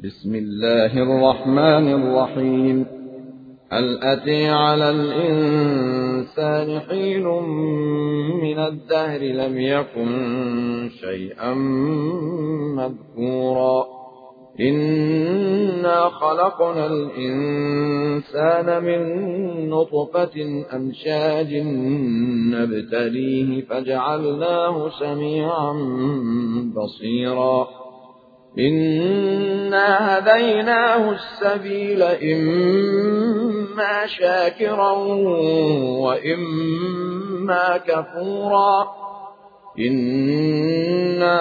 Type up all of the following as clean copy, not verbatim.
بسم الله الرحمن الرحيم. هل أتى على الإنسان حين من الدهر لم يكن شيئا مذكورا إنا خلقنا الإنسان من نطفة أمشاج نبتليه فجعلناه سميعا بصيرا إنا هديناه السبيل إما شاكرا وإما كفورا إنا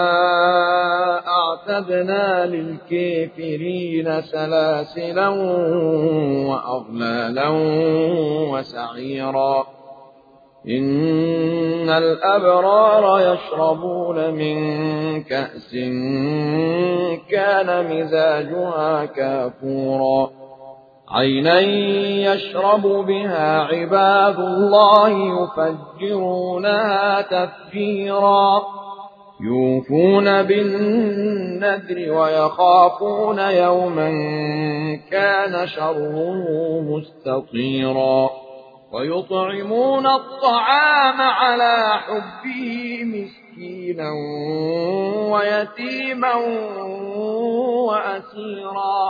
أعتدنا للكافرين سلاسلا وأغلالا وسعيرا إن الأبرار يشربون من كأس كان مزاجها كافورا عينا يشرب بها عباد الله يفجرونها تفجيرا يوفون بالنذر ويخافون يوما كان شره مستطيرا ويطعمون الطعام على حبه مسكينا ويتيما وأسيرا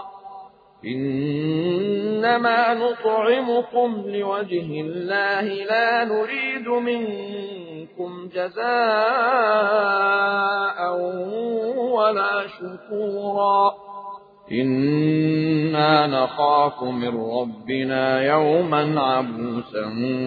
إنما نطعمكم لوجه الله لا نريد منكم جزاء ولا شكورا إنا نخاف من ربنا يوما عبوسا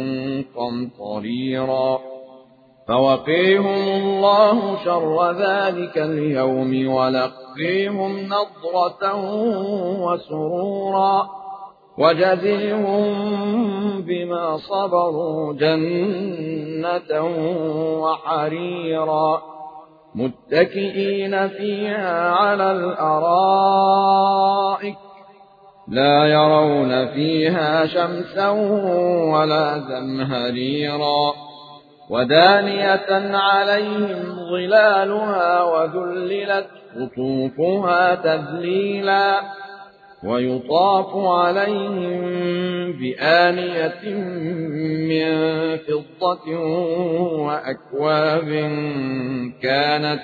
قمطريرا فوقيهم الله شر ذلك اليوم ولقيهم نضرة وسرورا وجزيهم بما صبروا جنة وحريرا متكئين فيها على الأرائك لا يرون فيها شمسا ولا زمهريرا ودانية عليهم ظلالها وذللت قطوفها تذليلا ويطاف عليهم بآنية من فضة وأكواب كانت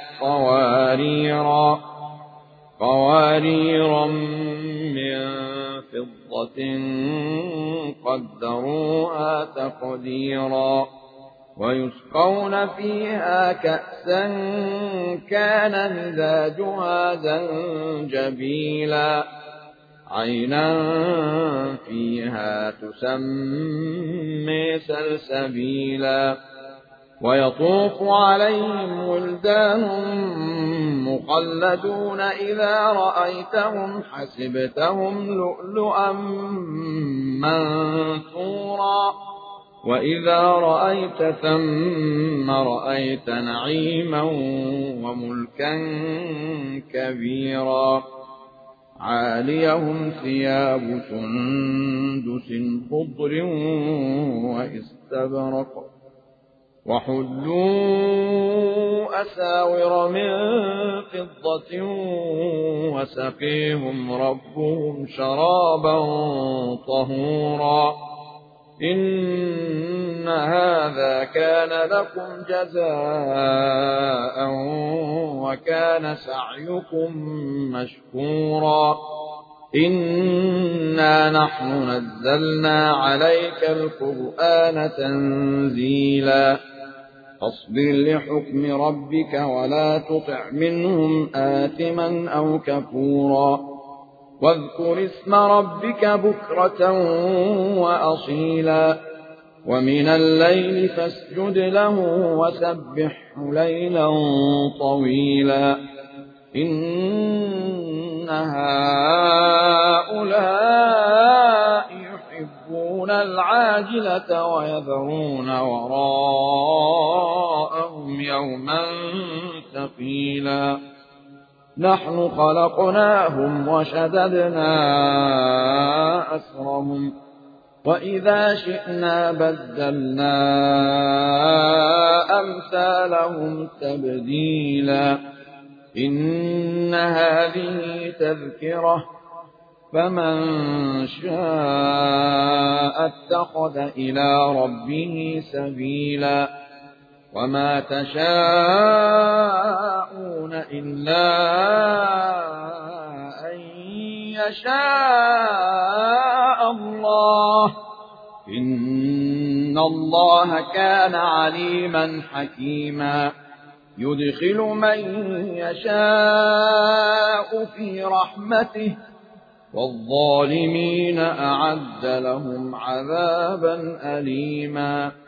قواريرا من فضة قدروها تقديرا ويسقون فيها كأسا كان مزاجها زنجبيلا عينا فيها تسمى سلسبيلا ويطوف عليهم ولدان مخلدون إذا رأيتهم حسبتهم لؤلؤا منثورا وإذا رأيت ثم رأيت نعيما وملكا كبيرا عاليهم ثياب سندس خضر واستبرق وحلوا أساور من فضة وسقيهم ربهم شرابا طهورا إن هذا كان لكم جزاء وكان سعيكم مشكورا إنا نحن نزلنا عليك القرآن تنزيلا فاصبر لحكم ربك ولا تطع منهم آثما أو كفورا واذكر اسم ربك بكرة وأصيلا ومن الليل فاسجد له وسبحه ليلا طويلا إن هؤلاء يحبون العاجلة ويذرون وراءهم يوما ثقيلا نحن خلقناهم وشددنا أسرهم وإذا شئنا بدلنا أمثالهم تبديلا إن هذه تذكرة فمن شاء اتخذ إلى ربه سبيلا وما تشاءون إلا أن يشاء الله إن الله كان عليما حكيما يدخل من يشاء في رحمته والظالمين أعد لهم عذابا أليما